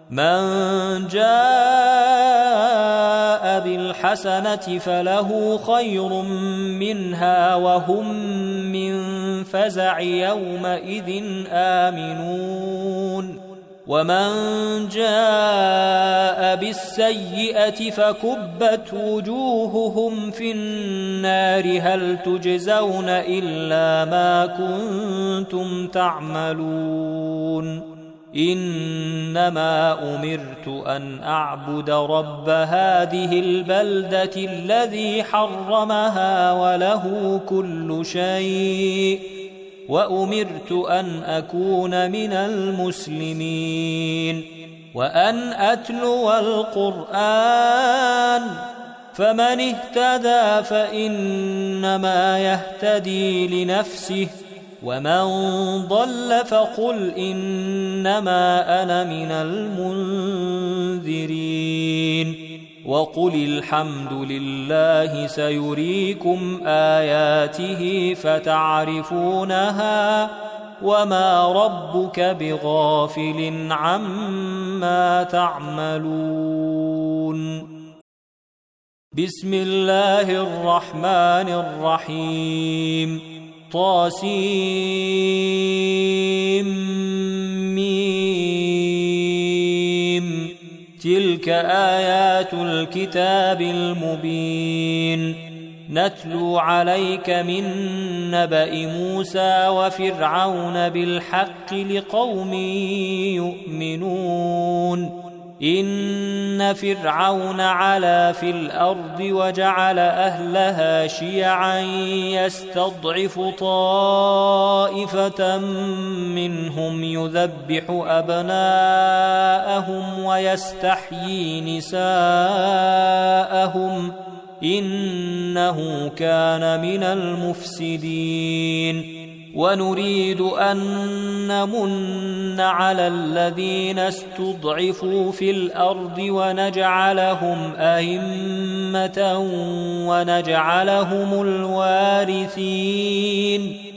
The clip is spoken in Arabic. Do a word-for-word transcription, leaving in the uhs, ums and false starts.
من جاء بالحسنة فله خير منها وهم من فزع يومئذ آمنون ومن جاء بالسيئة فكبت وجوههم في النار هل تجزون إلا ما كنتم تعملون إنما أمرت أن أعبد رب هذه البلدة الذي حرمها وله كل شيء وأمرت أن أكون من المسلمين وأن أتلو القرآن فمن اهتدى فإنما يهتدي لنفسه ومن ضل فقل إنما أنا من المنذرين وقل الحمد لله سيريكم آياته فتعرفونها وما ربك بغافل عما تعملون بسم الله الرحمن الرحيم طاسيم ميم تلك آيات الكتاب المبين نتلو عليك من نبأ موسى وفرعون بالحق لقوم يؤمنون إن فرعون علا في الأرض وجعل أهلها شيعا يستضعف طائفة منهم يذبح أبناءهم ويستحيي نساءهم إنه كان من المفسدين ونريد أن نمن على الذين استضعفوا في الأرض ونجعلهم أئمة ونجعلهم الوارثين